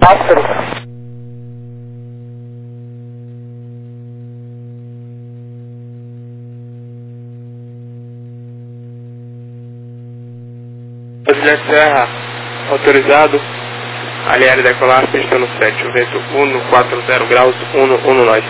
autorizado. Juliette Serra, autorizado, alinhar e decolar, pista no 7, o vento 140 graus, 11 nós.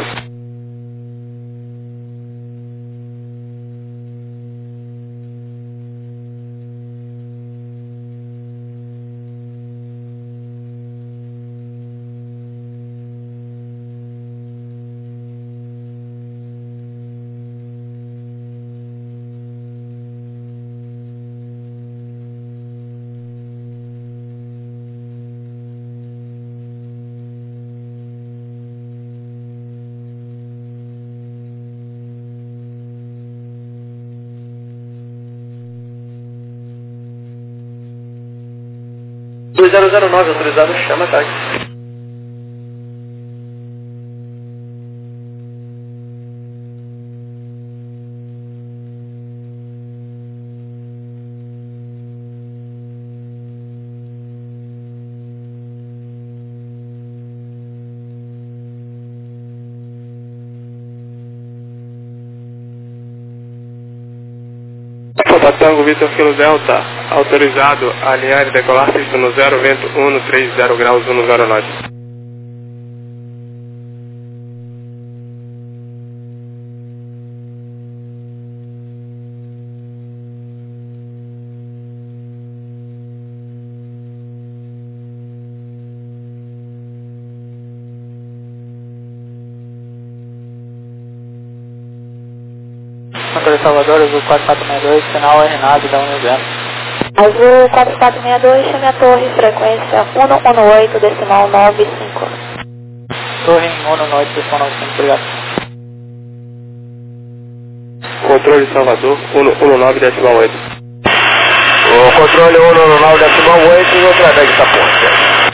.2009 autorizado, chama táxi. Tango Vitor Kilo Delta, autorizado, alinhar e decolar, pista no 0, vento 130 graus, 10 nós. Controle Salvador, Azul 4462, sinal Renato da 190. Azul 4462, chame a torre, frequência 118, decimal 95. Torre em 118, decimal 95, obrigado. Controle Salvador, 119, decimal 8. O controle 119, decimal 8, e outra vez essa ponte.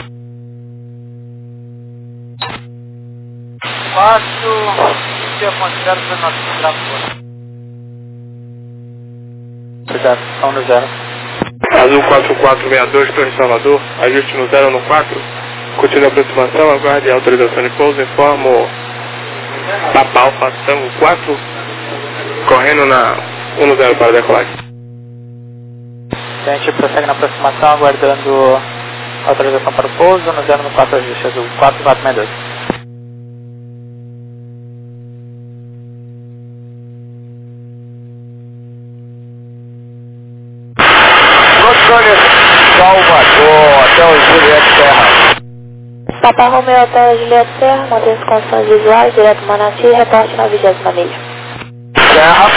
4, 20.0, obrigado, estão no 0. Azul 4462, Torre Salvador, ajuste no 0 no 4, continue a aproximação, aguarde a autorização de pouso, informo Papa Alfa Tango 4, correndo na 10 para decolagem. A gente prossegue na aproximação, aguardando a autorização para o pouso, no 0 no 4, ajuste Azul 4462. Salvador, Hotel Juliette Serra. Papa Romeo Hotel Juliette Serra, mantém as condições visuais, direto Manati, reporte na 20ª milha. Serra.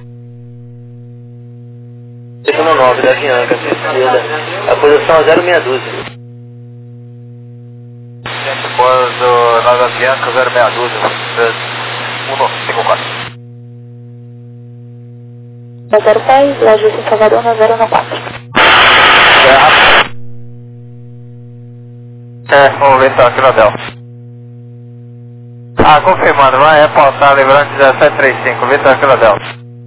Deixa no 9 da Bianca, esquerda. A posição 062. Gente, pouso 9 da Bianca, 062. 154. 010, o ajuste em Salvador na 014. Vamos ver se é aqui no hotel. Confirmando, vai reportar lembrante 1735, Vitor Filadel.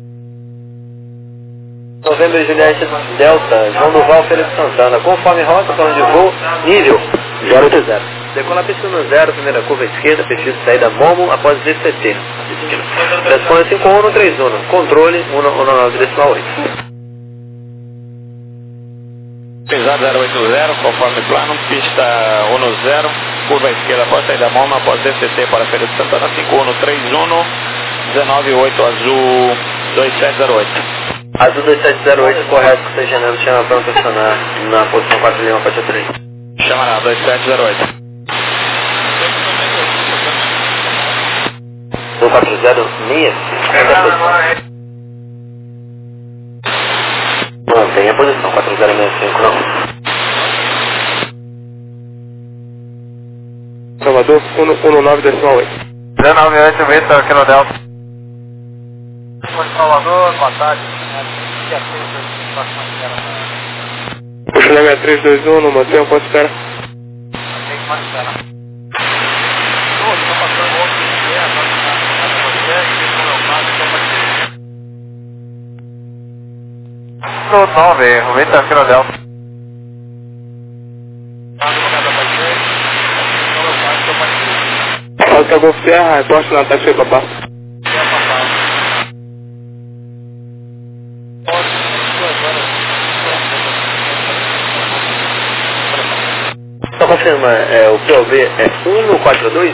Novembro Juliette Delta, João Duval Felipe Santana, conforme rota, plano de voo, nível 080. Decola pista no 0, primeira curva esquerda, perfil de saída Momo após DCT. Responde 5131, controle 119,8. Pesado 080, conforme plano, pista 10, curva esquerda após saída Momo após DCT para Felipe Santana, 5131, 198 azul 2708. Azul 2708, correto, que seja Janelo chama para estacionar na posição 4 Lima, faixa 3. Chama lá, 2708. 406, mantém a posição 4065, não. Salvador, 119,8. 098, Vitor, Kilo Delta. Salvador, boa tarde. Puxa na 6321, não mantenha, pode esperar. No 9, Vitor, Kilo Delta. Oscar Golf Serra, reporte na taxa Papá. Só confirma, o POV é 142?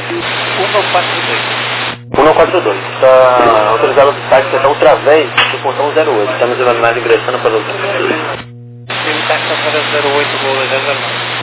142. Está autorizado o táxi até Ultravés do portão 08. Estamos imaginando ingressando para o Ultravés. Ele táxi para 08, voo 009.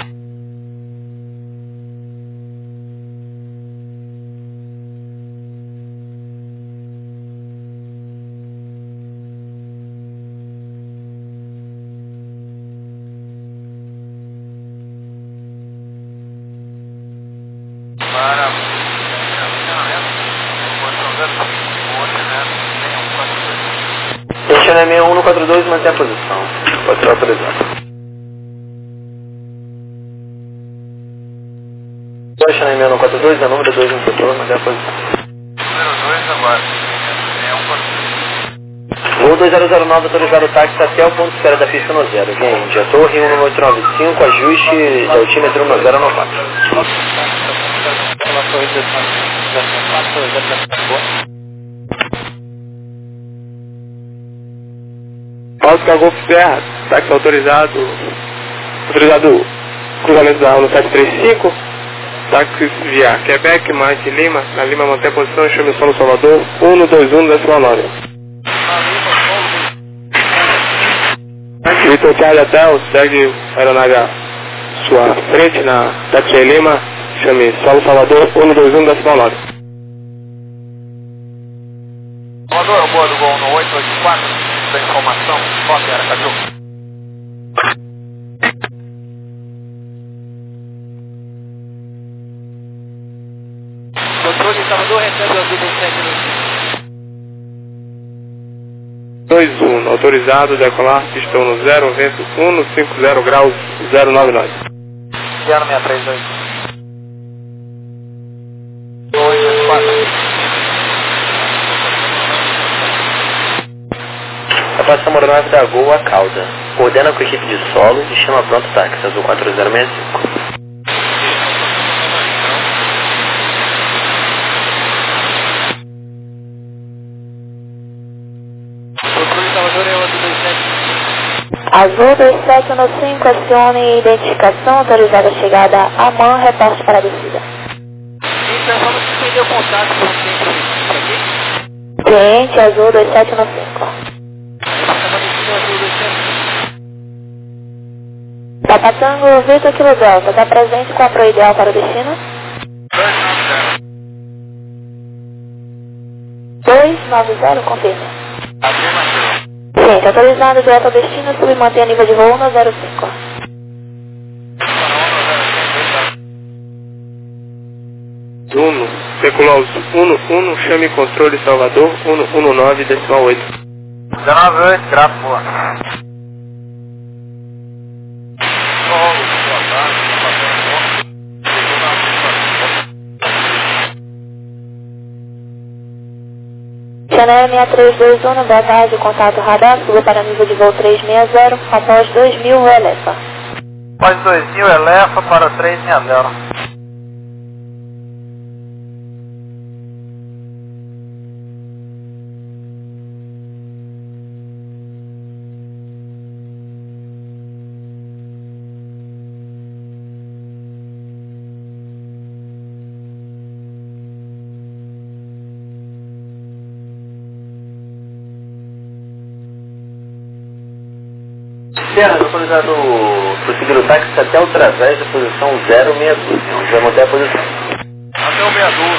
Estacionamento 142, mantém a posição. Pode ser autorizado. Estacionamento 142, a número 2 no setor, mantém a posição. Número 2 agora. Voo 2009, autorizado o táxi até o ponto de espera da pista no zero. Gente, a torre 19895, ajuste de altímetro no 094. Oscar Golf Serra, táxi autorizado cruzamento da aula 735, táxi via Quebec, Mike Lima, na Lima mantém a posição, chame Solo Salvador, 121,9. Vitor Charlie Hotel, segue a aeronave à sua frente na táxi Lima, chame Solo Salvador, 121,9. Salvador, eu bordo gol no 884, da informação, foto Aracaju. Controle Salvador, recebe o azul do 21, autorizado, decolar, pistão no 0, vento 150 graus 099. Piano 632. 884. A passagem aeronave da Gol a cauda. Coordena com a equipe de solo e chama pronto táxi, azul 4065. Azul 2715, acione identificação, autorizada a chegada a MAN, reporte para a descida. Então vamos suspender o contato com o centro aqui. Cliente Azul 2715. Papa Tango Victor Kilo Delta, está presente com a Pro Ideal para o destino? 290, confirma. Gente, autorizado direto ao destino, submantém a nível de voo 105. Uno, Seculoso 11, chame controle Salvador, 119, decimal 8. 198, gráfico boa. Chanel 6321, bagagem, contato radar, suba para nível de voo 360, após 2000, elefa. Após 2000, elefa para 360. Serra, autorizado prosseguir o táxi até o Ultravés da posição 062. Onde vai manter a posição. Até o 62.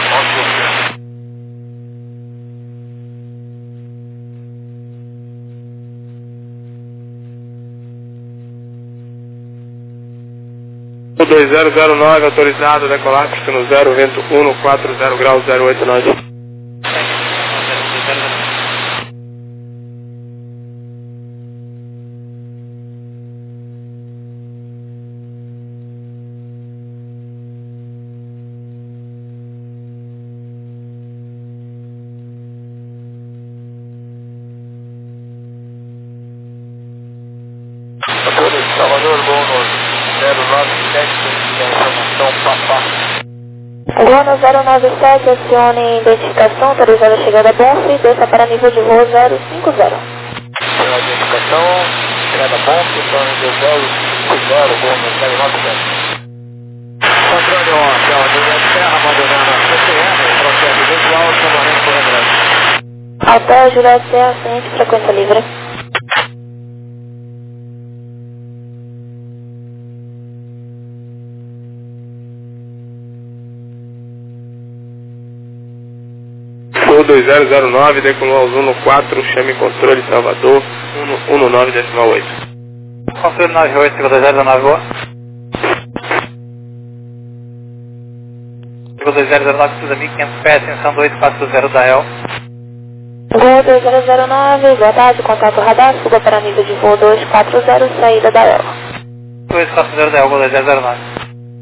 O 2009, autorizado, decolar, pista no 0, vento 140 graus 089. Salvador, gol no 097, tem informação, papá. Gol Retorno 097, acione identificação, autorizada a chegada a Bonfim, desça para nível de voo 050. Identificação, chegada a Bonfim, retorno de 050, voo no 097. Controle 1, hotel Juliette Serra, abandonando a CCR, processo visual, salvamento por regresso. Hotel Juliette Serra, ciente, frequência livre. Voo 2009, decolou aos 114, chame controle Salvador, 119,8. Controle 98, 2009, boa. 2009, cruza 1500 pés, extensão 2840 da El. Voo 2009, boa tarde, contato radar, suba para nível de voo 240, saída da El. 240 da El, voo 2009.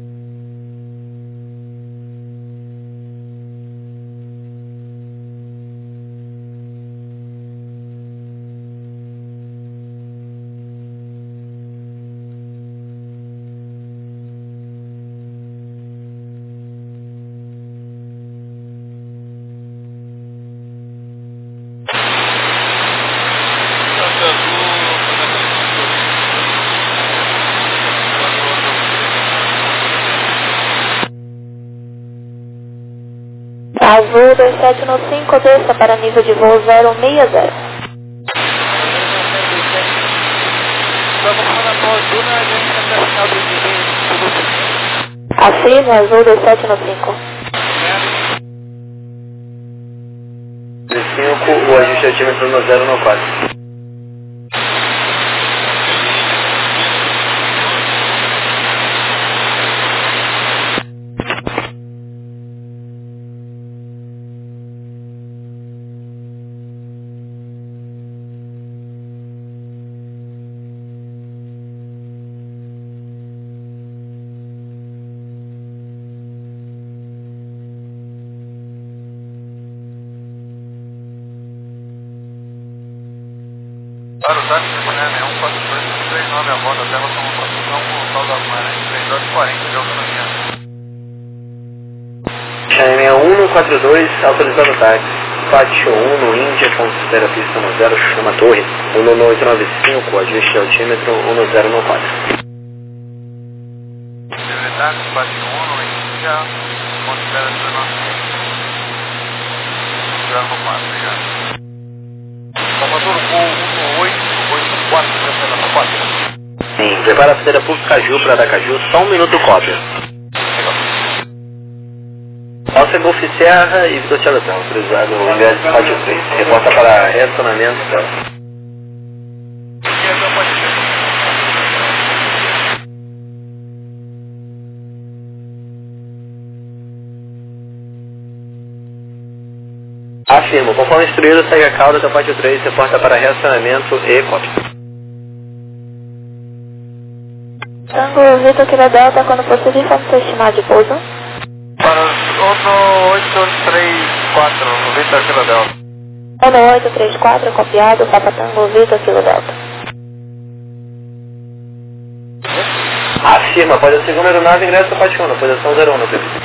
Azul 2795, desça para nível de voo 060. Afirme, Azul 2795. 5, o ajuste altímetro no 094. Para o táxi de Mané 14239 a bordo, leva como construção com o saldo da Guarani, 3 horas 40 de autonomia. Chame 142, autorizado táxi. Pátio 1 no Índia, considera pista 10, chama torre. 19895, ajuste altímetro 1094. Táxi, Pátio 1 no Índia, considera pista 1094, obrigado. Salvador, voo 18884, cancela 4. Sim, prepara a fileira por Caju para Aracaju, só um minuto cópia. Alça Golf Serra e Vitor Tchalatão, autorizado o ingresso de Pátio 3. Reporta para restacionamento dela. Afirmo, conforme instruído, segue a cauda da Pátio 3, reporta para restacionamento e cópia. Tango Vitor Kilo Delta, quando possível, informe seu estimado de pouso. Para 18334, no Vitor Kilo Delta. 18834, copiado, Papa Tango Vitor Kilo Delta. Afirma, após a segunda aeronave, ingressa a Pátio 1, na posição 01, no tempo.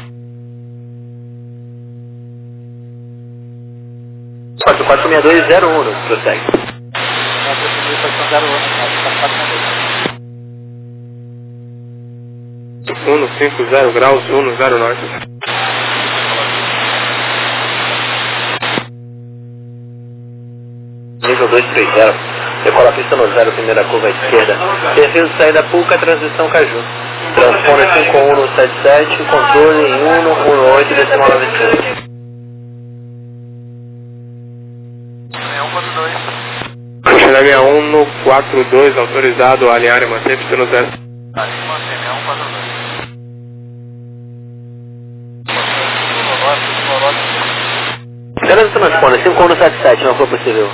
446201, prossegue. 150 graus, 10 norte. Nível 230. Decola a pista no 0, primeira curva à esquerda. Perfil de saída Pulca, transição Caju. Transpone 5177, controle em 118, decimal 95. 6142, autorizado a alinhar e manter pista no 0. Garanto que transpone 5177, não foi possível.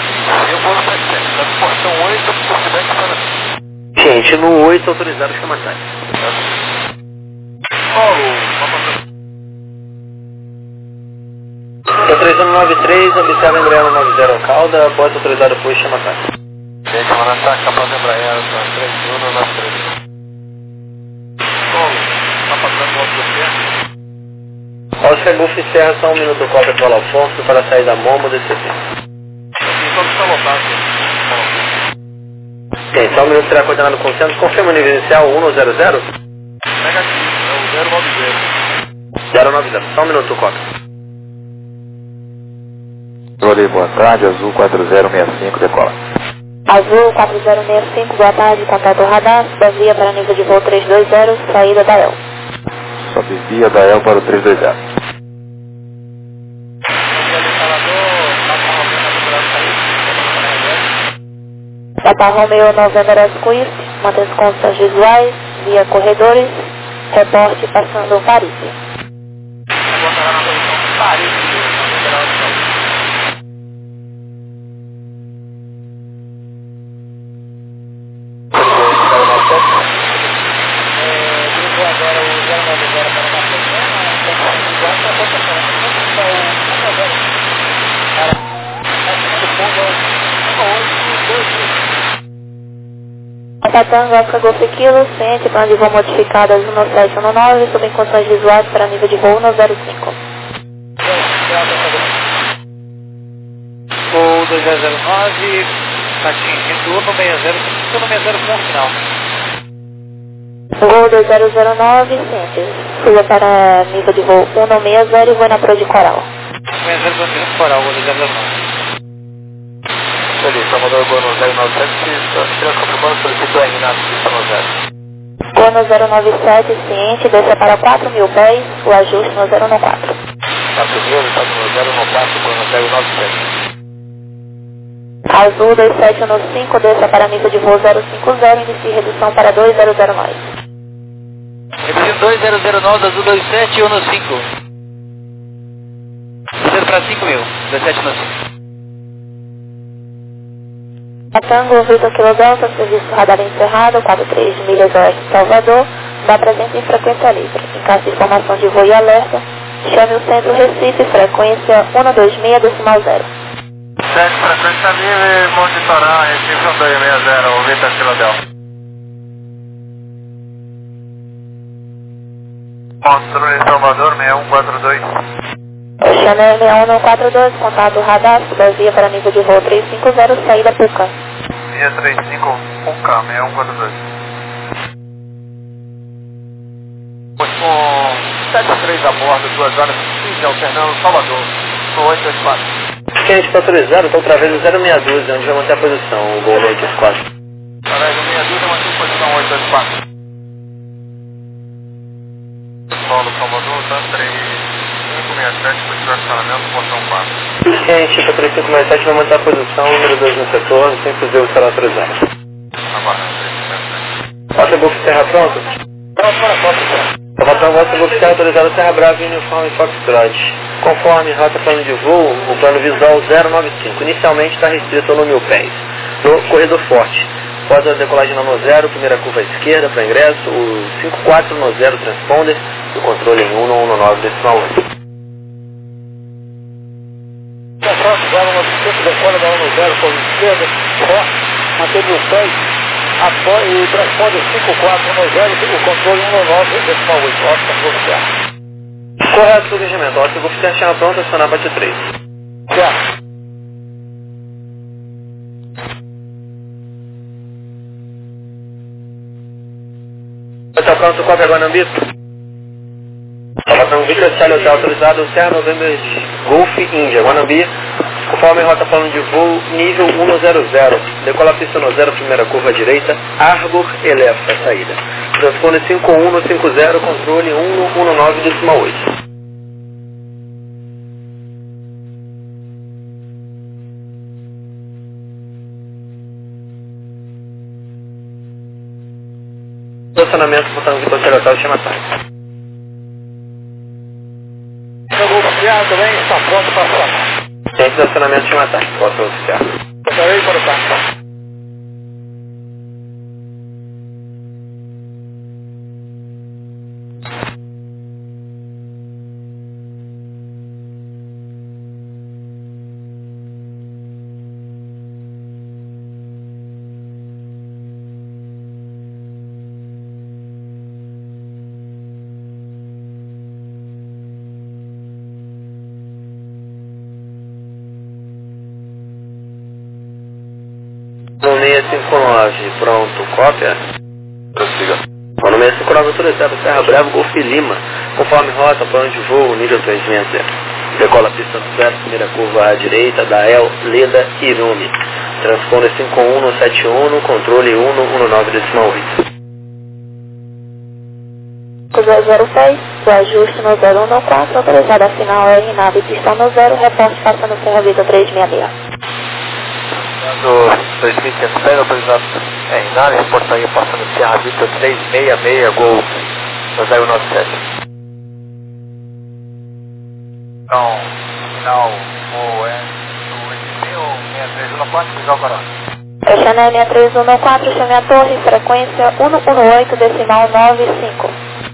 Gente, no 8 autorizado chama táxi. Então 3193, observa Embraer 90 cauda, após autorizado por chama táxi. Gente, vamos lançar a capa do Embraer 3193. Tá passando o outro Oscar Golf encerra só 1 minuto cópia pelo Afonso para sair da Momo DCT. Então está lotado. Ok, só 1 minuto será coordenado com o centro. Confirma o nível inicial 100? Negativo, é o 090. 090, só 1 minuto cópia. Rolê, boa tarde, Azul 4065, decola. Azul 4065, boa tarde, contato radar, via para nível de voo 320, saída da El. Sobe via da El para o 320. Papa Romeo November Squeeze, mantém as condições visuais, via corredores, reporte passando Paris. Tango, Oscar Golf Kilo, ciente, plano de voo modificadas 1719, sob condições visuais para nível de voo 105. Gol 2009, atingindo 160 com o final. Gol 2009, ciente, suba para nível de voo 160 e voo na Pro de Coral. 160 com Coral, gol 2009. Feliz, Salvador Gol no 097, tira confirmando, solicito R na pista no 0. Gol no 097, ciente, desça para 4.000 pés, o ajuste no 014. 4.000, estado no 094, Gol no 097. Azul 2715, desça para nível de voo 050, inicie redução para 2009. Repetindo 2009, Azul 2715. Descendo para 5.000, 1715. Tango, Vitor Kilo Delta, serviço radar encerrado, 43 milhas oeste Salvador, dá presente em frequência livre. Em caso de informação de voo e alerta, chame o centro Recife, frequência 126 decimal 0. Sete, frequência livre, Monte Torá, Recife 1260, o Vitor Kilo Delta. Monstro em Salvador, 6142. Chanel 6142, contato radar, via para nível de voo 350, saída Puca. Via 35, 1K, 6142. Com 73 a bordo, 2 horas e 15, alternando Salvador, no 884. Quem está autorizado, está outra vez no 062, onde vai manter a posição, o Gol 884. Caralho, 62, eu mantive posição 884. Paulo, Salvador, tá 3567, foi estacionamento, portão 4. Quem está 3567 vai manter a posição, número 2 no setor, sem fazer o será autorizado. Aguardando, 3567. Oscar Golf Terra pronto? Pronto para a foto, Salvatão, Oscar Golf Terra autorizado Terra Brava, Uniform e Foxtrot. Conforme rota plano de voo, o plano visual 095. Inicialmente está restrito ao 1.000 pés. No corredor forte. Após a decolagem na no 0, primeira curva à esquerda para ingresso, o 54 no 0 transponder, e o controle em 119 decimal 8. Próximo, 095, decola da 1-0, por esquerda, forte, manteve os pés, e transponder 5410, o controle 119 decimal 8, Oscar Golf Terra. Correto, subregimento. Oscar Golf Terra chama pronto, acionar bate 3. Certo. Está pronto, qual é a Guanambi? Salvatão, Victor Charlie Hotel autorizado, Serra November Golf Índia, Guanambi, conforme rota plano de voo, nível 100, decola a pista no 0, primeira curva à direita, Arbor Elefa, saída. Transpone 5150, controle 119 decimal 8. Estacionamento, botão Victor Charlie Hotel, chama tarde. O Golf também está pronto para falar. Tem estacionamento, chama tarde, posso oficiar. Gostaria para o carro. 659, pronto, cópia. Prossiga. Mano 659 autorizado, Serra Bravo, Golf Lima. Conforme rota, plano de voo, nível 360. Decola pista 0, primeira curva à direita, Dael, Leda, Irumi. Transponder 51171, controle 119,8. 006, o ajuste no 0194, autorizada final R, nave pista no 0, reporte passando Serra Vitor 366. Do 2500, autorizado R, nave, reportaria passando Serra Vitor 366, Gol 097. Então, final, o NC ou 6314, visual carona. Chanel 6314, chame a torre, frequência 118, decimal 95.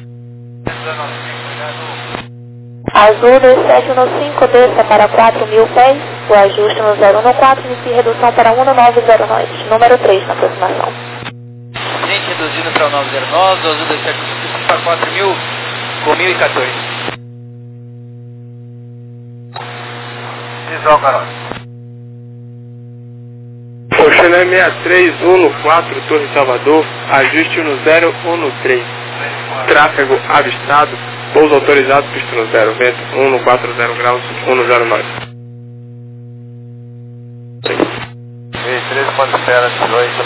Azul 2715, desça para 4.000 pés, o ajuste no 014, inicie redução para 1909, número 3 na aproximação. Gente, reduzindo para o 909, Azul 2715 para 4.000, com 1.014. Visual carona. Chanel 6314, Torre Salvador, ajuste no 013. Tráfego avistado, pouso autorizado, pista no 0, vento 140 graus, 109. 13 pode espera, 18,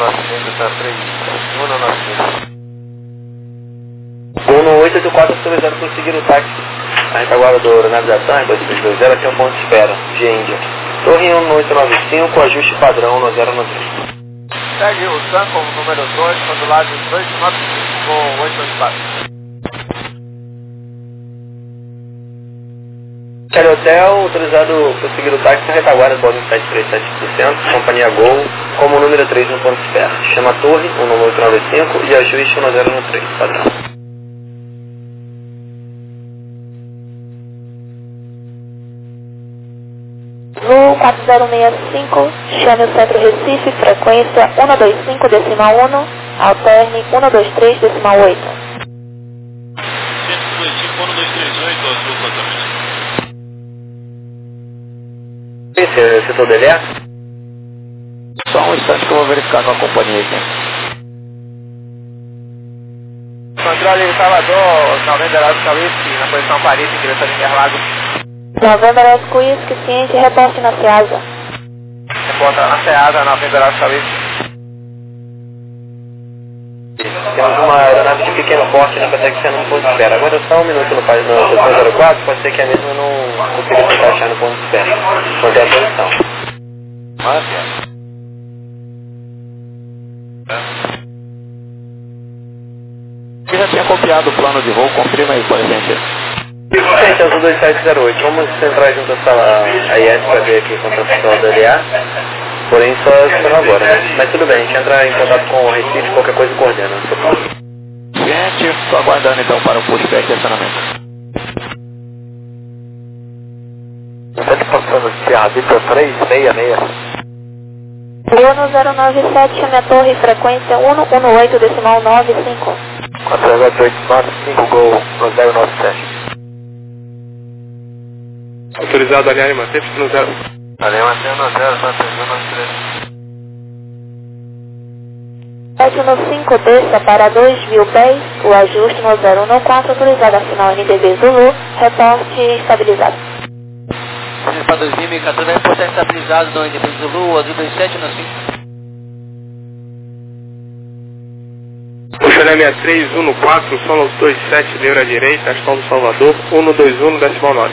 1884, autorizado por seguir o táxi. A retaguarda do aeronavigação, R 2320, aqui é um ponto de espera, de Índia. Torre 1895, ajuste padrão no 013. Segue o SAM como número 2, modulado 1895 com 824. Quero Hotel, autorizado por seguir o táxi na retaguarda do Boeing 737-800, companhia Gol, como número 3 no ponto de espera. Chama a torre, 11895 e ajuste no 013, padrão. Voo 4065, chame o centro Recife, frequência 125, decimal 1, alterne 123, decimal 8. 125, 1238, Azul 4. Esse setor dele é? Só um instante que eu vou verificar com a companhia aqui. Controle Salvador, November Oscar Whisky, na posição Paris, em direção de Interlagos. November Oscar Whisky, ciente, reporte na Ceasa. Reporta na Ceasa, November Oscar Whisky. Temos uma aeronave de pequeno porte na Petexia no ponto de espera. Agora só um minuto no setor 04, pode ser que a mesma não consiga se encaixar no ponto de espera. Manter a posição. Eu já tinha copiado o plano de voo, confirma aí para a gente. Gente, Azul 2708, vamos entrar junto a IS para ver aqui com a pessoal da LA. Porém, só agora, né? Mas tudo bem, a gente entra em contato com o Recife, qualquer coisa coordena. Gente, estou aguardando então para o pushback de acionamento. Sempre passando Serra Vitor 366. Bruno 097, chame a torre, frequência 118, decimal 95. 41895, Gol no 097. Autorizado a alinhar e manter, pista no 0. Alinha mantendo no 0, só 393. 715, desça para 2.000 pés, o ajuste no 014, autorizado a final NDB Zulu, reporte estabilizado. Para 2014, reporte estabilizado no NDB Zulu, Azul 2715. O Chanel 6314, Solos 27, Leura à direita, Asfalto Salvador, 121, decimal 9.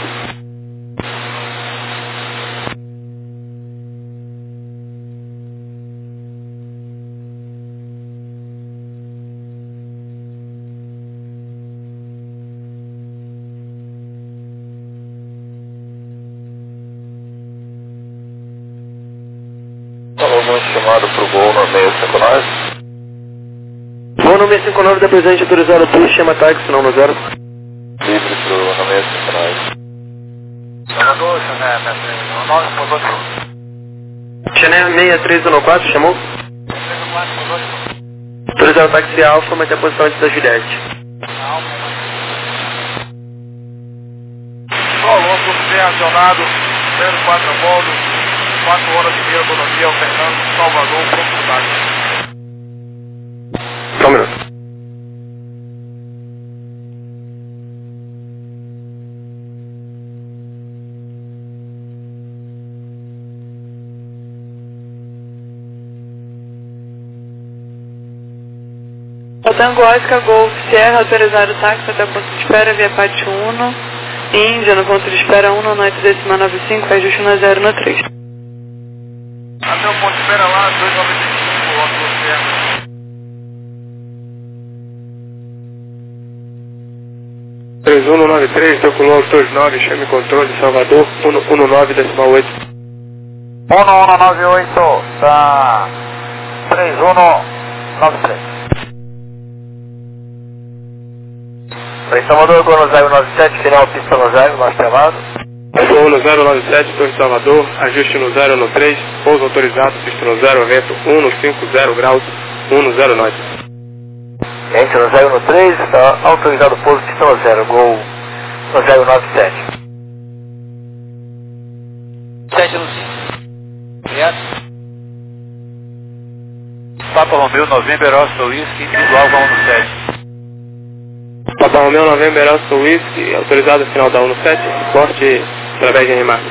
Chamado para o Gol no 659. Gol no 659 da presente autorizado por chama táxi, não no 0. Livre para o 659. Salvador, Chanel 6319, posou. Chanel 6314, chamou? 6314, Autorizado táxi Alfa, manter a posição antes da Juliette. Alonso, bem acionado, 04 modo, 4 horas e meia, autonomia, Fernando, Salvador, profundidade. Só um minuto. Tango Oscar Golf Sierra, autorizado o táxi até o ponto de espera via Pátio 1, Índia, no ponto de espera 1, noite décima 95, ajuste 10 no 3. Até o ponto de espera lá, 295, Oscar Sierra. (3193), circulou autor 9, chame controle, Salvador, 119,8. 1198, tá 3193. Em Salvador, Gol 097, final pista no 0, nosso chamado. Gol no 097, Torre Salvador, ajuste no 013, pouso autorizado, pista no 0, vento 150 graus, 10 norte. Entre no 013, está autorizado o pouso, pista no 0, Gol no 097. 7 no 5. Obrigado. Papa Romeu, November, Oscar Whisky, visual, vamos no 7. Papa Romeu, November, Oscar Whisky, autorizado final da 17, porte através de Rimar.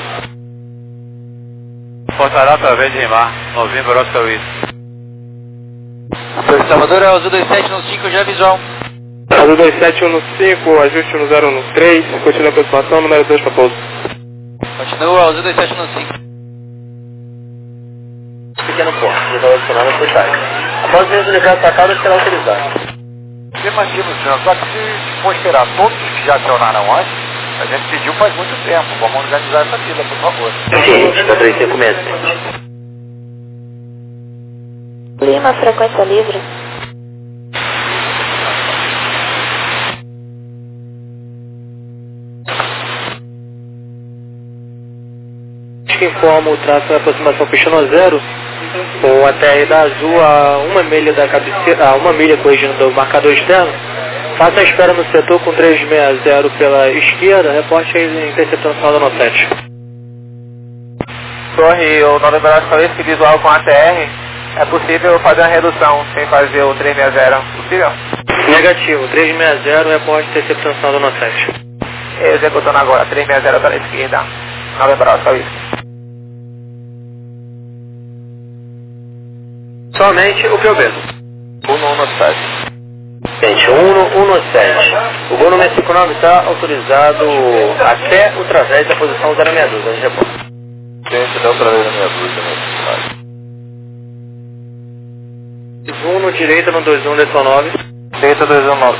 Portará através de Rimar, November, Oscar Whisky. Torre Salvador é o Azul 27 no 5, já visual. Azul 27, 1 no 5, ajuste no 0 no 3, continua a aproximação, número 2 para pouso. Continua, Azul 27 no 5. Pequeno porto, já estava adicionado a postagem. Após o desligar a sacada, será autorizado. Afirmativo, senhor. Só que se for esperar todos que já acionaram antes, a gente pediu faz muito tempo. Vamos organizar essa fila, por favor. Ciente, da 3560. Lima, frequência livre. Que informa o tráfego da aproximação pista no 0, com a TR da Azul a 1 milha da cabeceira, a 1 milha corrigindo do marcador externo. Faça a espera no setor com 360 pela esquerda, reporte a interceptação da Nocete. Torre, o November, Oscar Whisky, visual com ATR, é possível fazer uma redução sem fazer o 360, possível? Negativo, 360, reporte a interceptação da Nocete. Executando agora, 360 para a esquerda, November, Oscar Whisky. Somente o que eu vejo. 117. Gente, 117. O gol número 59 está autorizado até o través da posição 062, a gente reporta. Gente, dá outra vez na minha dúvida, né? 1 no direita no 2119. Direita 219.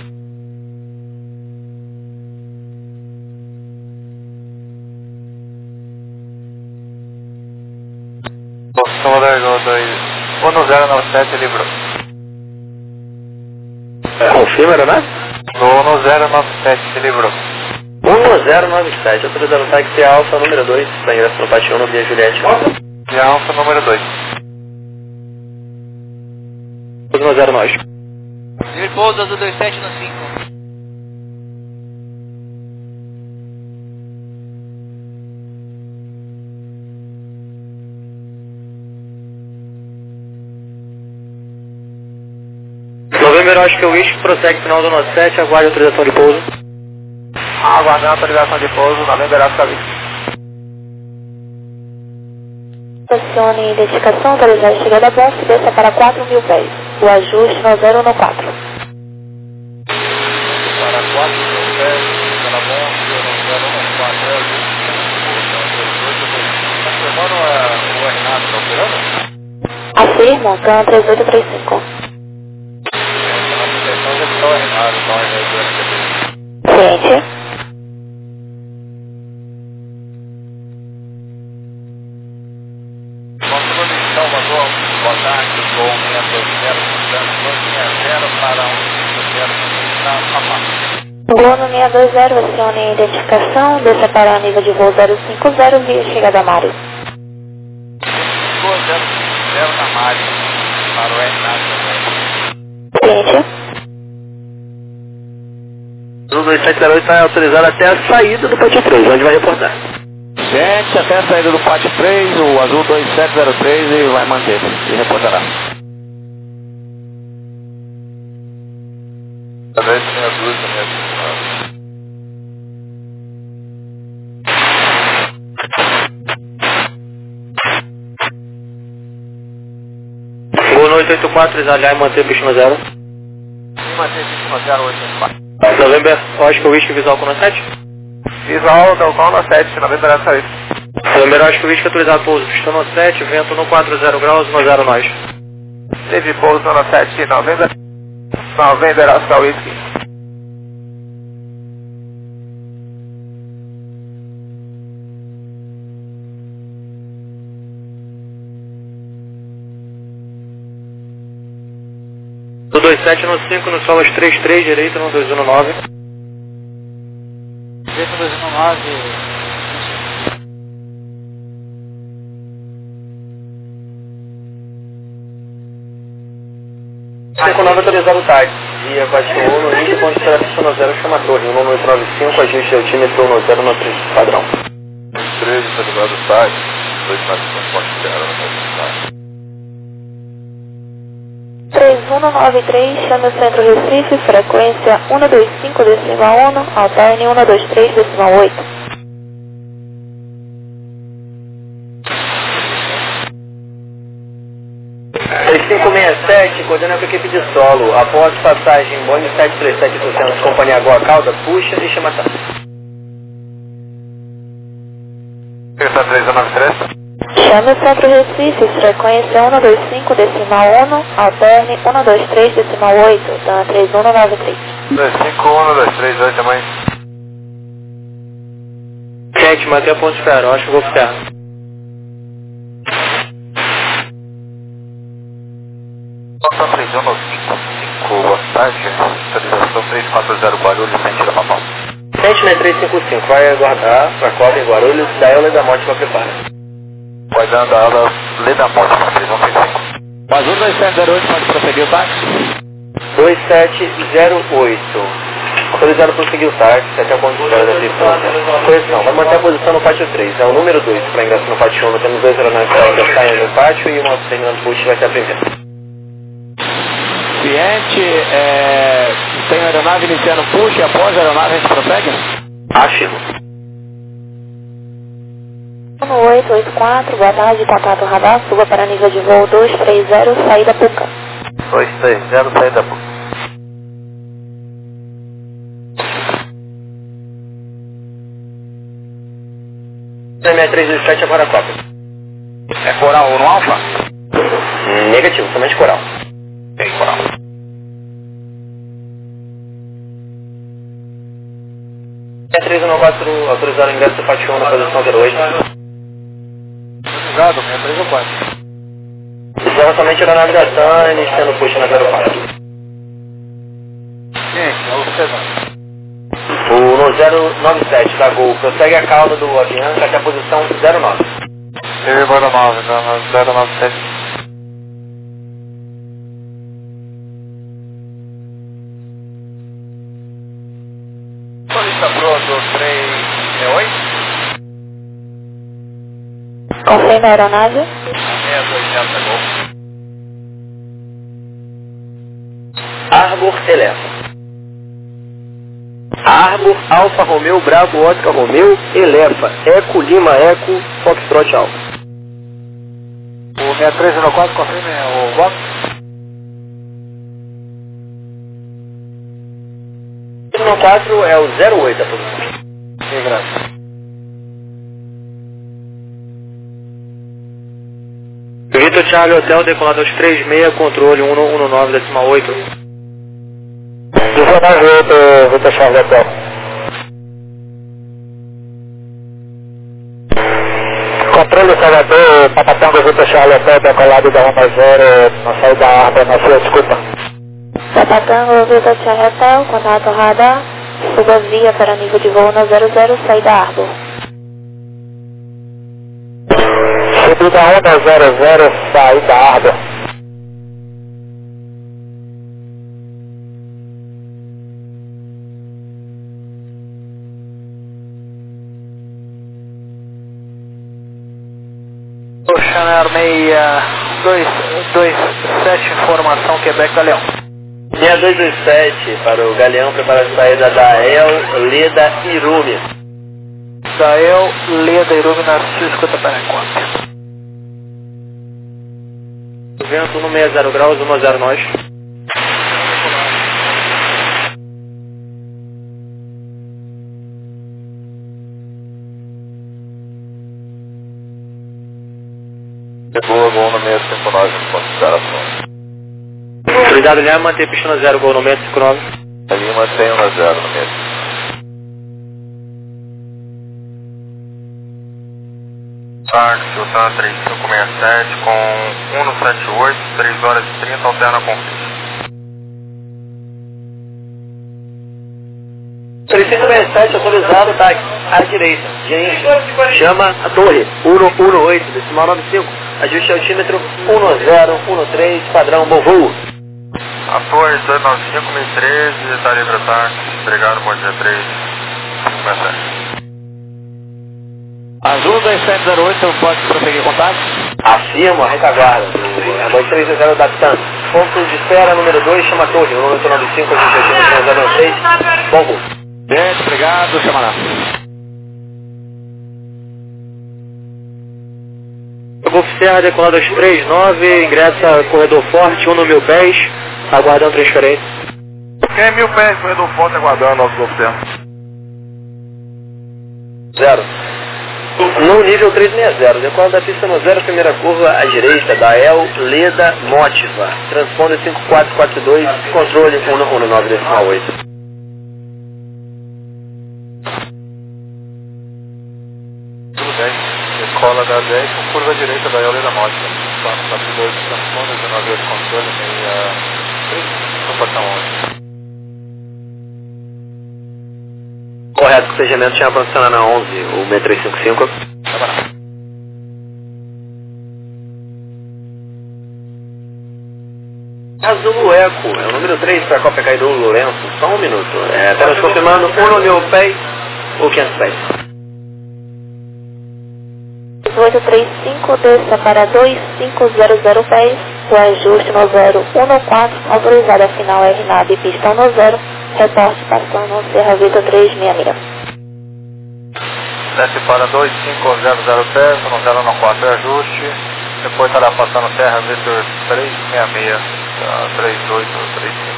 Salvador, Gol 1097, livrou. Confirma, Leonardo? Gol 1097, se livrou. 1097, autorizado o táxi Alfa número 2, para ingresso no Pátio 1 no Via Juliette. E a Alfa número 2. 109. Livre pouso, Azul 27 no 5. November, acho que o Whisky prossegue final do 97, aguarde a autorização de pouso. Aguardando a autorização de pouso, November, Oscar Whisky. Acione identificação, autorizar a chegada a bordo e desça para 4.000 pés. O ajuste no 0 no 4. Para 4.000 pés, pela mão, 004, o Renato está operando? Afirmo, TAM 3835. Ciente. Controle de Salvador, boa tarde, Gol 620, para 150, Gol no 620, acione identificação, desça para nível de voo 050 via chegada a Mário. 200 na Mário, para o Renato também. Ciente. O 2708 está autorizado até a saída do Pátio 3, onde vai reportar. Gente, até a saída do pátio 3, o azul 2703 e vai manter, e reportará. Talvez tenha duas também. Gol no 884, exalhar e manter peixe no 0. Manter peixe no 0, 884. November, Oscar Whisky, visual com 7. Visual, Dalcon no 7, November essa aí. November, Oscar Whisky, autorizado pouso, pistão no 7, vento no 40 graus, no 0 nós. Teve pouso no 7, November Oscar Whisky. Do 27 no 5, no solos 33, direito no 219. Direito 219. Com 9 autorizado o TAG. Dia 41, no índio, ponto de operação no 0, chama a torre. 1895, ajuste altímetro no 0 no 3, padrão. 13, autorizado o TAG. 295, ponto de operação. 3193, chame o centro Recife, frequência 125,1, alterne 123,8. Coordenando com a equipe de solo, após passagem Boeing 737-800, companhia Goa Calda, puxa e chama a TAP. 393. Chame o centro Recife, frequência 125,1, alterne 123,8, dan 3193. 251, 238 também. Gente, manter a ponte espera, acho que vou ficar. Nota 3155, boa tarde. Autorização 340 Guarulhos, sentido Papão. Sentinel 355, vai aguardar para Cobra em Guarulhos, daí o da morte para preparar. Vai dando a ala Lê da Morte, 3155. O azul 2708 pode prosseguir o táxi? 2708. Autorizado para prosseguir o táxi, até o ponto de espera da pista. Correção, vai manter a posição no pátio 3. É o número 2 para ingresso no pátio 1. Temos 2 aeronaves para ainda saindo no pátio e uma terminando push vai ser a primeira. Ciente, tem aeronave iniciando push e após a aeronave a gente prossegue? Afirmo. 1884, boa tarde, contato radar, suba para nível de voo 230, saída Puca. 230, saída Puca. C6327 agora cópia. É coral no alfa? Negativo, somente coral. Tem coral. C314, autorizado o ingresso do pátio 1 na posição 08. Obrigado, minha 3 ou 4. Observa somente a aeronave da TAN iniciando push na 04. Gente, é observando. O no 097 da Gol prossegue a cauda do Avianca até a posição 09. Eu vou 9, 097. Solista pronto, 368. Confirma a aeronave. 620 Gol. Arbor eleva. Arbor, Alfa Romeo, Bravo, Oscar Romeo, eleva. Eco, Lima, Eco, Foxtrot Alfa. O 6304, confirme o box. 4 é o 08 a posição. Que graça. Vitor Charlie Hotel, decolado aos 36, controle 119,8. Vitor Charlie Hotel. Controle Salvador, Papatango, Vitor Charlie Hotel, decolado da 10, na saída da Arba, na sua desculpa. Papatango, Vitor Charlie Hotel, contato radar, suba via para nível de voo na 00, saída Arbor. Subida onda 00, saída Arbor. Runner 6227, informação Quebec Galeão. 6227 para o Galeão, prepara a saída da El, Leda e Irume. Da El, Leda e Irume na 50 para Quanto. Vento 160 graus, 10 nós. Boa, gol no 659, consideração. Cuidado, Lima, manter pista no 0, gol no 659. A Lima tem 1 a 0 no mesmo. Táxi, Sultan 3567 com 178, 3 horas e 30, alterna com pista. 3567 atualizado, tá à direita. Gente, chama a torre 118, decimal 95. Ajuste altímetro 1013, padrão, bom voo. A torre 295, 1013, tá livre táxi. Obrigado, bom dia 3, 57. Azul 2708, pode prosseguir contato? Afirma a retaguarda do Airbus 360 da TAM. Ponto de espera número 2, chama a torre 1895, ajuste altímetro 1016, bom voo. Gente, obrigado, chama lá. Golf Serra, decolado 239, ingressa corredor forte, 1 no 1000 pés, aguardando transferência. Quem é 1000 pés, corredor forte, aguardando nosso Golf Serra? 0. No nível 360, decolado da pista no 0, primeira curva à direita, da El, Leda, Motiva. Transponder 5442, controle 119,8. Decola da 10 com curva direita da El, Leda, Motiva. Passo 2, transponder 198, controle 63, suportão 11. Correto, o segmento tinha posicionado na 11, o 6355. Azul Eco, é o número 3 para a Copa Caidu Lourenço, só um minuto. Estamos confirmando 1 no 1000 pés ou 500 pés. 1835, desça para 2500 pés, o ajuste no 014, autorizada a final RNAB pistão no 0, reporte passando Serra Vitor 366. Desce para 2500 pés, no 094 ajuste, depois estará passando Serra Vitor 366, 3835.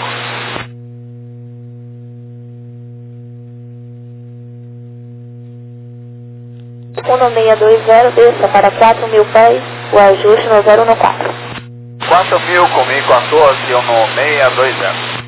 1620, desça para 4000 pés, o ajuste no 014. 4000 comigo 14, 1620.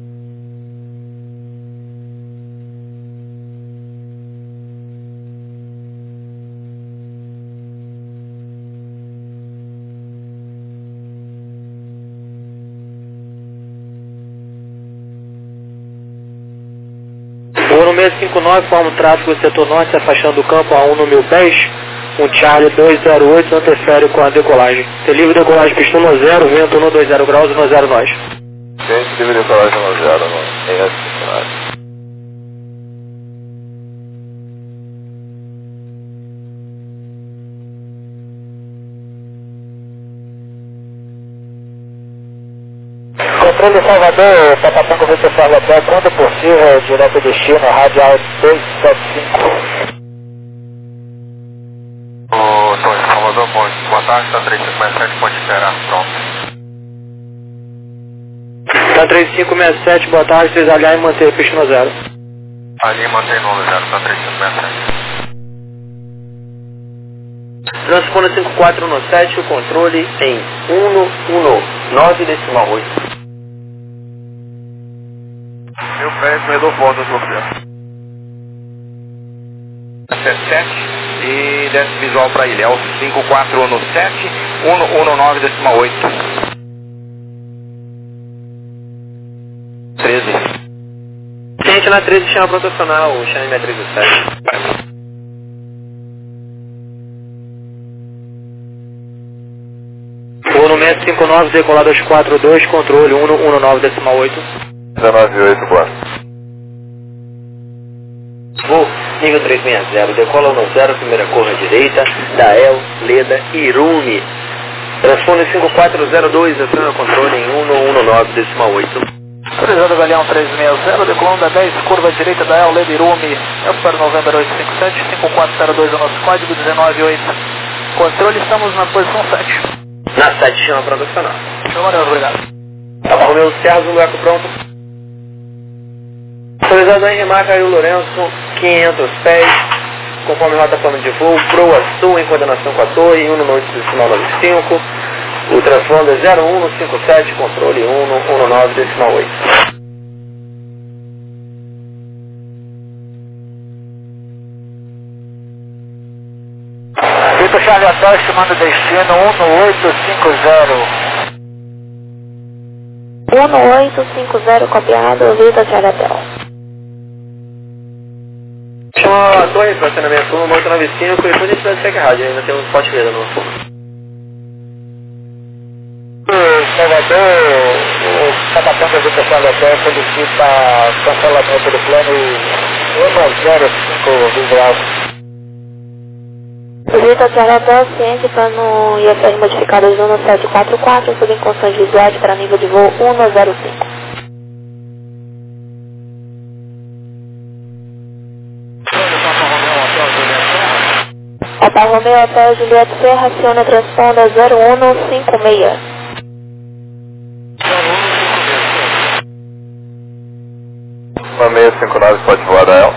O 1659 forma o tráfego do setor norte, se afastando do campo a 1 no 1000 pés. Um Charlie 208 não interfere com a decolagem. Tem livre decolagem pistão no 0, vento 120 graus e no 0 nós. Tem livre decolagem no 0, não. Tem essa decolagem. Controle Salvador, Patapango Vitor Salvador, quando possível, direto destino, radial 275. Ô, Tony, Salvador, boa tarde, tá 3567, pode esperar, pronto. Tá 3567, boa tarde, 3 aliar e manter pista no 0. Ali mantém no 0, tá 3567. Transponder 5417, o controle em 119,8. 1000 pés, medor forte do Golf 77 e desce visual para ilha, é o 5417, 119,8. 13. Gente, na 13 chama protocional, o Xane 637. O no 659, decolado 242, controle 119,8. 198, boa. Voo. nível 360, decola 10, primeira curva direita, Dael, Leda, Irumi. Transponde 5402, aciona o controle em 119,8. Autorizado Galeão 360, decolando da 10, curva direita da El Leda Irumi, para Novembro 857, 5402 é o nosso código, 198. Controle, estamos na posição 7. Na 7, chama para acionar. Obrigado. Alfa Romeo Serra, Zulu Eco pronto. Autorizado em remar, Caio Lourenço, 500 pés, conforme rota plano de voo, proa sul em coordenação com a torre, 1/995. O transponder é 0157, controle 119,8. Vitor Charlie Hotel, estimando destino 1850. 1850 copiado, Vitor Charlie Hotel. Chama a torre para acionamento 1/895 e depois a gente vai segue a rádio, ainda tem um spot leader no fundo. Salvador, o capitão da Vitor Charlie Hotel solicita cancelamento do plano 105 visual. Vitor Charlie Hotel, ciente, plano IFR modificado 1744, sob em condições visuais para nível de voo 105. Alfa Romeo Hotel Juliette Serra, aciona transponder 0156. 1659 pode voar a El.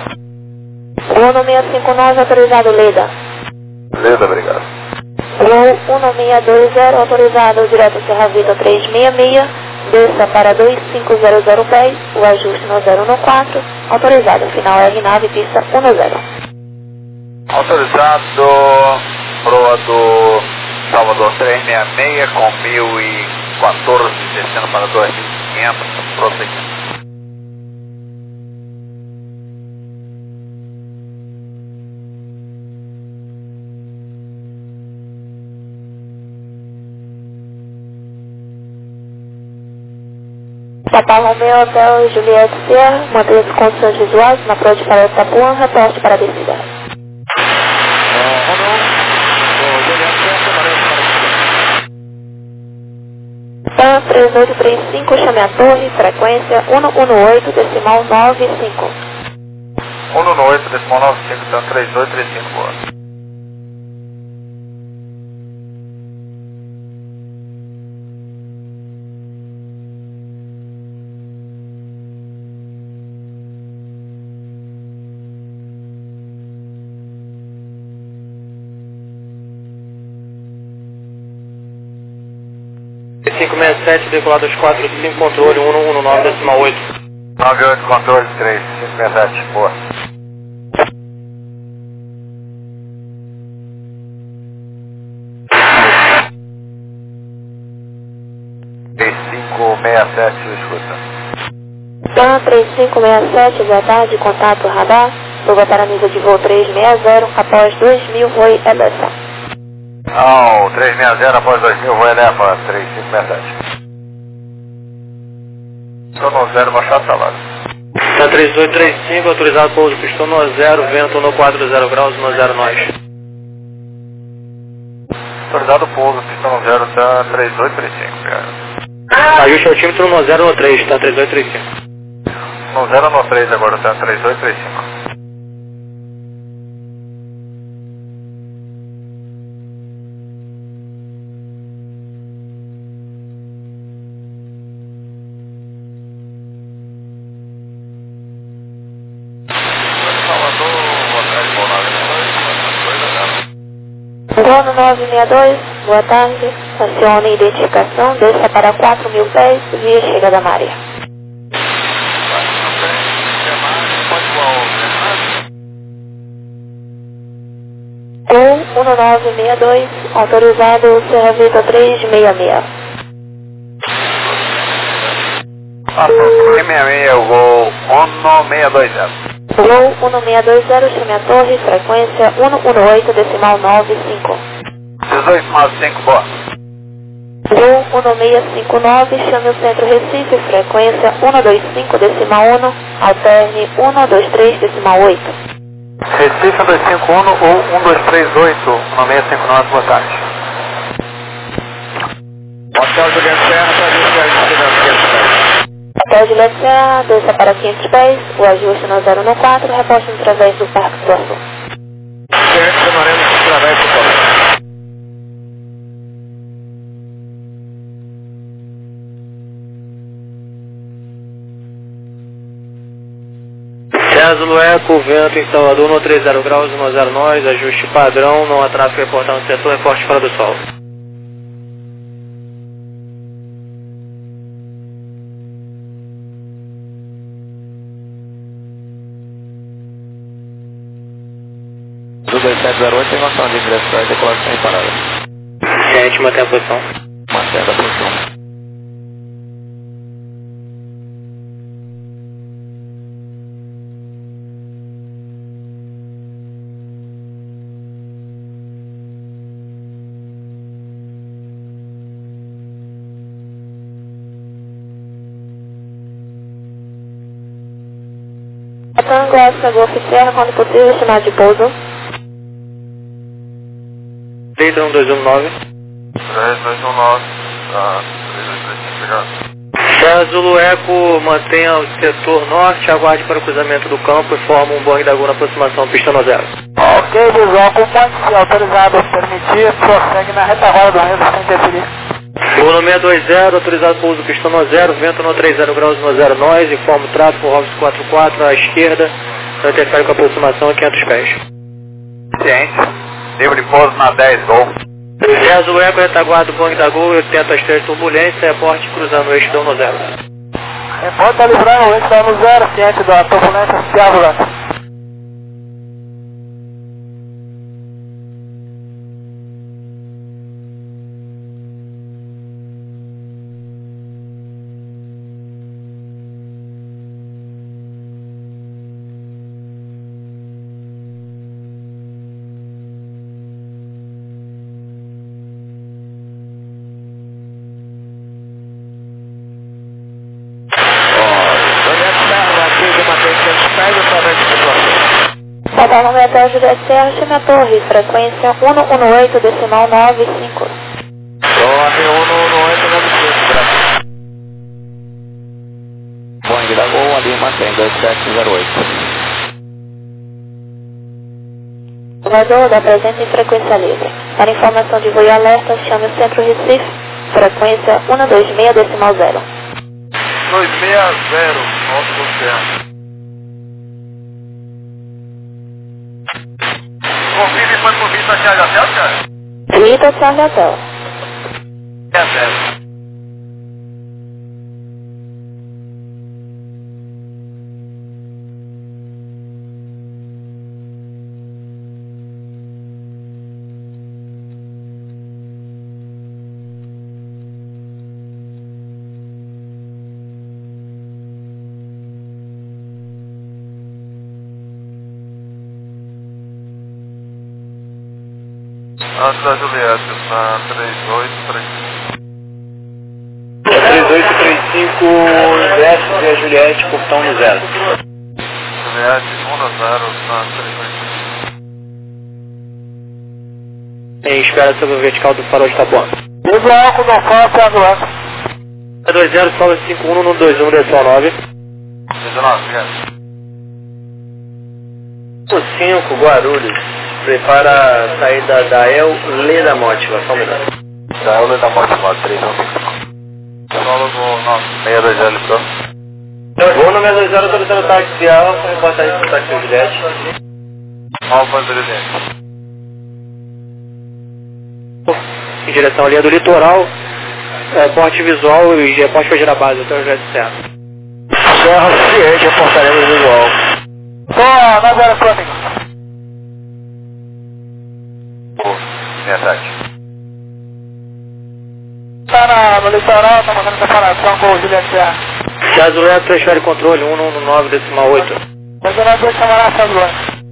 1659 autorizado Leda. Leda, obrigado. Voo 1620 autorizado direto Serra Vitor 366, desça para 2500 pés, o ajuste no 014, autorizado final R9, pista 10. Autorizado, proa do Salvador 366 com 1014, descendo para 2500, prosseguindo. Papa Romeo Hotel Juliette Serra, mantenha-se condições visuais na proa de farol de Itapuã, reporte para a descida. PAN 3835, chame a torre, frequência 118,95. 118,95, então 3835, boa. decolado aos 45, controle 119,8. 98, controle 3, 567, boa. Escuta. PAN 3567, boa tarde, contato radar, suba para nível de voo 360, após 2000, Rui Elefa. Não, 360 após 2000, Rui Elefa, 3567. Estou no 0, baixar a salada. Tá 3835, autorizado pouso, pistão no 0, vento no 40 graus, no 0 nós. Autorizado pouso, pistão no 0, tá 3835, obrigado. Ajuste altímetro no 0 no 3, tá 3835. No 0 no 3 agora, tá 3835. Dono 962, boa tarde, acione identificação, desça para 4.000 pés, via chega da Maria. Gol 1962, autorizado Serra Vitor 366. 366, o gol 1620. Gol 1620, chame a torre, frequência 118,95. 1895, boa. Gol 1659, chame o centro Recife, frequência 125,1, alterne 123,8. Recife 1251 ou 1238, 1659, boa tarde. Hotel Juliette Serra, para desviar de 500 pés. Hotel Juliette Serra, desça para 500 pés, o ajuste no 014, reposta no Través do Parque do Açu. Certo, chamaremos o Través do Parque. Zulu Eco, vento em Salvador, 130 graus, 10 nós, ajuste padrão, não há tráfego reportado no setor, reporte fora do sol. Do 2708 tem noção de ingresso e declaração em parada. Gente, mantém a posição. Mantendo a posição. Tango Oscar Golf Serra, quando possível, estimado de pouso. Letra 1219. 3219, tá, 3235, obrigado. Serra Zulu Eco, mantenha o setor norte, aguarde para o cruzamento do campo e forma um Boeing da Gol na aproximação, pista no zero. Ok, visual, comando autorizado, permitir, prossegue na retaguarda do Renzo sem interferir. Voo no 620, autorizado pouso, pista no zero, vento no 30 graus, no zero nós, informa o tráfego, Robson 44 à esquerda, não interfere com a aproximação a 500 pés. Ciente, livre de pouso na 10, Gol. Serra Zulu Eco, retaguarda do Boeing da Gol, 80 às 3 turbulência, reporte cruzando o eixo do 10. Reporta livrando o eixo da 10, ciente da turbulência Ciávula. Hotel no Hotel Juliette Serra, chame a torre, frequência 118, decimal 95. Torre 11895, Brasil. Boeing da Gol, ali mantém 2708. Voador da presente em frequência livre. Para informação de voo e alerta, chame o Centro Recife, frequência 126, decimal 0. 260, nosso oceano. Confirme foi por Vitor Charlie Hotel, cara? Vitor Charlie Hotel. É zero. Antes da Juliette, na 3835. 3835, versus a Juliette, portão no zero. Juliette, 1 a 0, na 3835. Em espera sobre o vertical do farol de Taboão. Visual com não falta agora. 20, sola 51 no 21, decimal 9. 19, obrigado. 5, Guarulhos. Prepara a saída da El Leda Mótiva, só um minuto. Da El Leda Mótiva, 315. Solo com 620, pro. Voo no 620, autorizando o táxi alfa, reportagem do táxi Juliette. Alfa 300. Em direção à linha do litoral, porte visual e reporte para a base, até o Juliette Serra. Serra ciente, reportaremos visual. Tô, na 0 próximo. 67. Tá no litoral, tá fazendo separação com o Juliette Serra. Chazulé, transfere controle 119, decimal 8. Mas eu não vou chamar a Chazulé.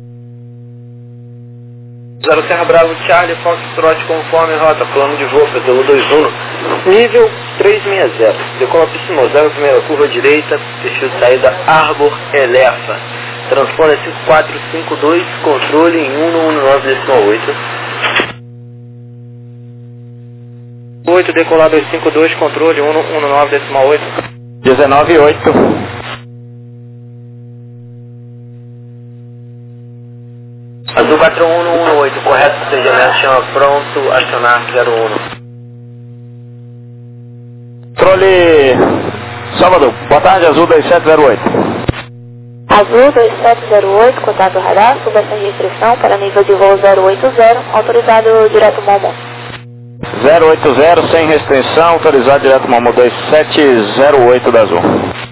0 Serra Bravo, Charlie, Foxtrot, conforme rota, plano de voo, pelo 21, nível 360. Decola pista no 0, primeira curva direita, perfil de saída Arbor Elefa. Transponder 5452, controle em 119,8. 8, decolar 252, controle 119,8. 19,8. Azul 41118, correto, procedimento, chama pronto, acionar 01. Controle Salvador, boa tarde, Azul 2708. Azul 2708, contato radar, suba sem restrição para nível de voo 080, autorizado direto Momo. 080, sem restrição, autorizado direto Momo 2708 da Azul.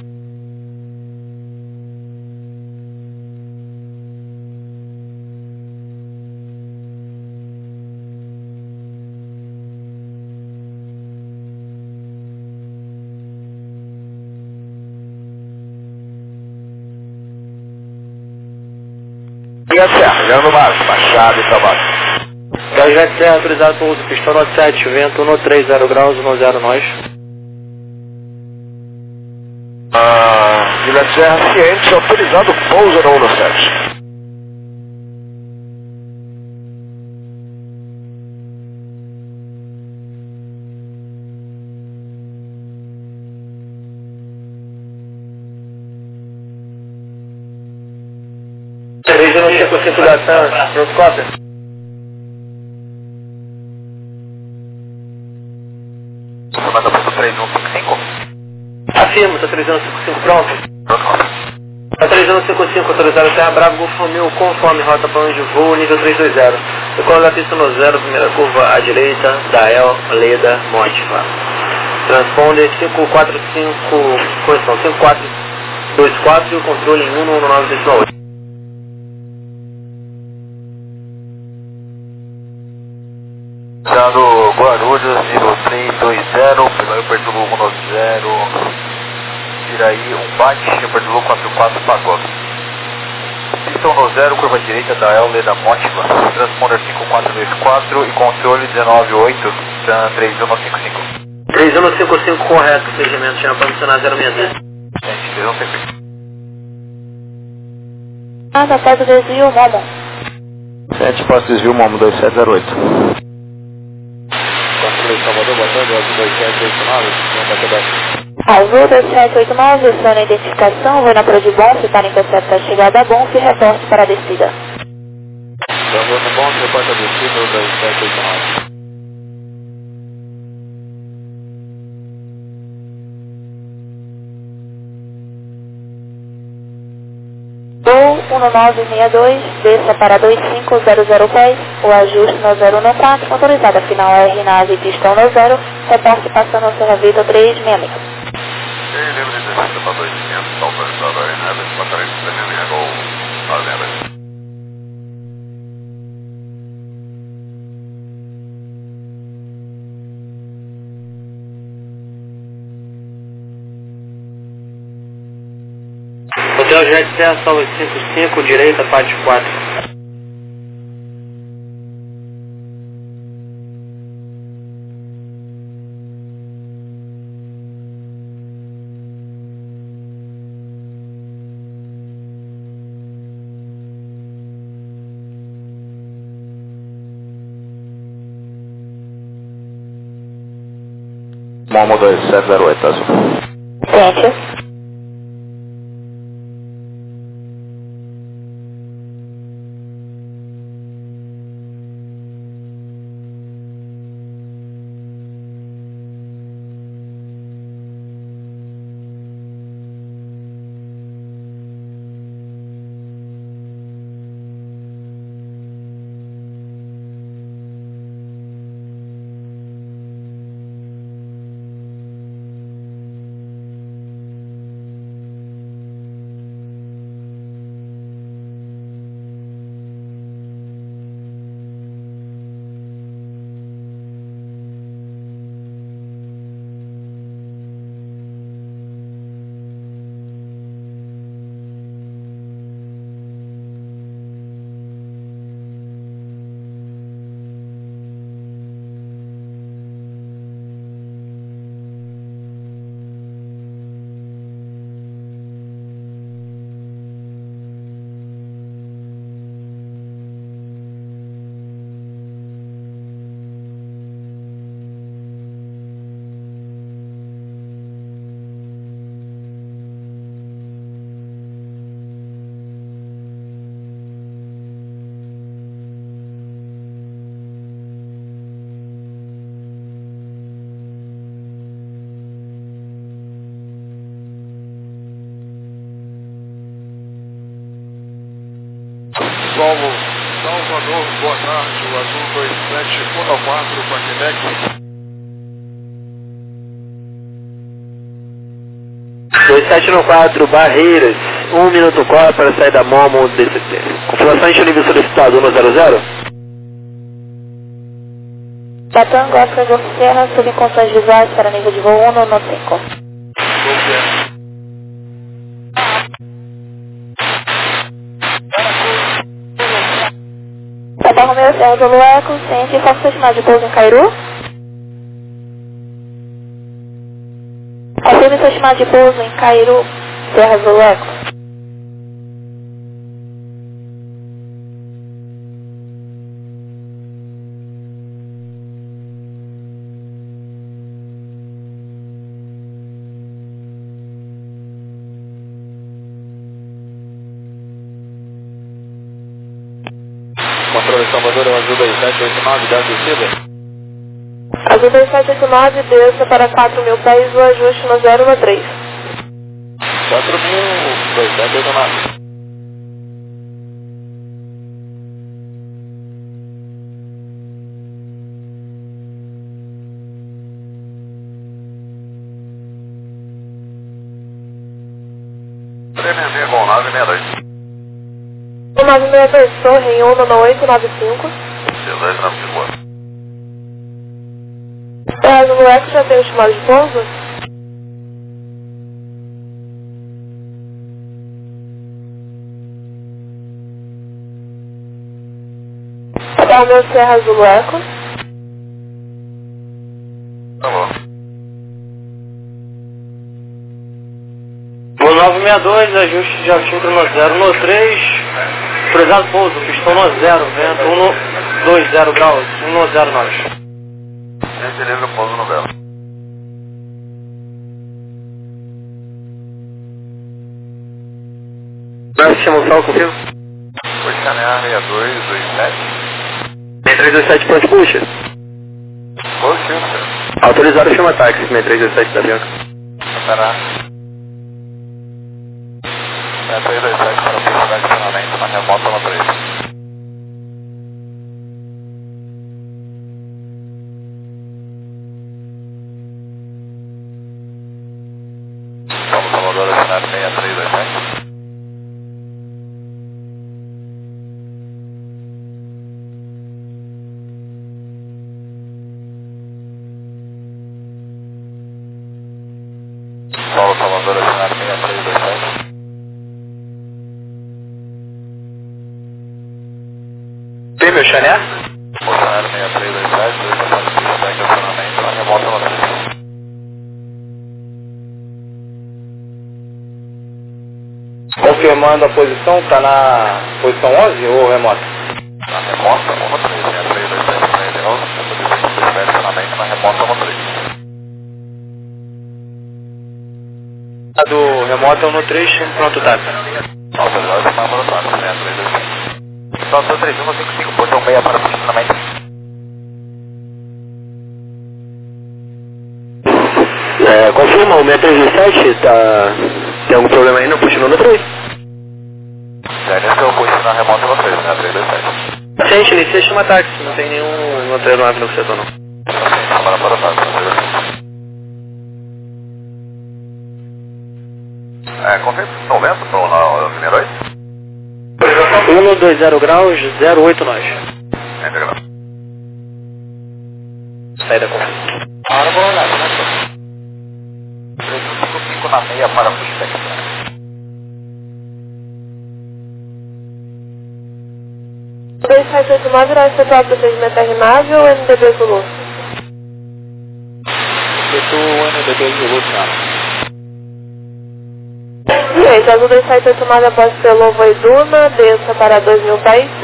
Gerando Marcos, Machado e trabalho. Projeto Serra autorizado para uso pistão 97, vento 130 graus, 10 nós. Juliette Serra, ciente, autorizado pouso no 17. Cerveja no 55 da TAM, pronto, cópia. Manda para o 3155. Afirmo, tá 3155 pronto. Tá 3155, autorizado Terra Bravo, Golfo Romeo, conforme rota plano de voo, nível 320. Decola da pista no 0, primeira curva à direita, Dael, Leda, Motiva. Transponder 545, correção, 5424 e o controle em 119,8. Guarulhos, nível 320, pelo Pertulu 190, Iraí, bate, Pertulu 44, Pagó. Pistão no 0, curva direita da El Leda Motiva, transponder 5424 e controle 198, 3155. 3155 correto, procedimento, chama para adicionar 063. Gente, 3155. Após o desvio, Momo. 7, posso desvio Momo 2708. Salvador, boa tarde, Azul 2789, Azul 2789, aciona a identificação, vou na Prodibon, se para interceptar a chegada a Bonf e reporte para a descida. Salvador no bom, reporta a descida, 2789. Voo 1962, desça para 2500 pés, o ajuste no 014, autorizada final R nave pistão no 0, reporte passando ao Serra Vida 366. Livre de descida para 2500, autorizado a nave, passarinho de Benjamin, Gol 966. Hotel Jet Serra, salve 55, direita, parte 4. Momo 2708, Azul. Ciente. Salvador, boa tarde, o azul 2714 para Quebec. 2714, Barreiras, 1 minuto 4 para sair da Momo DCT. Confirmação de nível solicitado 100. Tango Oscar Golf Sierra, sob condições visuais para nível de voo 195. Papa Romeo Sierra do Luar, consciente, faça seu chamado de pouso em Cairu. Confirme seu chamado de pouso em Cairu, Serra do Leco. Controle Salvador, é o azul 2789, dá descida. Azul 2789, desça para 4.000 pés, o ajuste no 013. 4.000, 2789. Bom, 962. 962, torre em 19895. 1894. Serra do Lueco já tem o chamado de pouso? Papa Romeo Serra do Lueco. Tá bom. Voo 962, ajuste de altímetro no 013. Autorizado pouso, pistão no 0, vento 120 graus, 109. Gente livre, pouso no velo. Vai se chamar o sal contigo? Oceanear 6227. 6327, pronto, puxa. Positivo, senhor. Autorizado, chama táxi, 6327 da Bianca. Pará. 6327 para pista de adicionamento na remota no 3. Salvador, cenário 6327. Salvador, cenário 6327. Tem meu chané? Cenário 6327, 2 estações de pista de adicionamento na remota no 3. Confirmando a posição, tá na posição 11 ou remota? Na remota, 1 3, 6327 para ele, 11, posição de estacionamento na remota no 3. A do remoto é o 3, pronto, tá. Autorizado, está para o táxi, 6327. Estação 3155, portão 6 para posicionamento. Confirma, o 637 tá... Tem algum problema aí? Não continua no 3? Já iniciou o posição na remota no 3, 6327. Gente, inicia chama táxi, não tem nenhum no 39 no setor não. Para o táxi, 6327. Confirma, estão vendo? Estão na Mineirões? 120 graus, 08 nós. Entendeu? Saída com. Para o olhar, né? 355 na meia para pushback. O 2789 irá efetuar procedimento terminável ou NDB Zulu? Efetua o NDB Zulu, senhora. Gente, azul 2789 após pelo Voiduna, desça para 2.000 pés.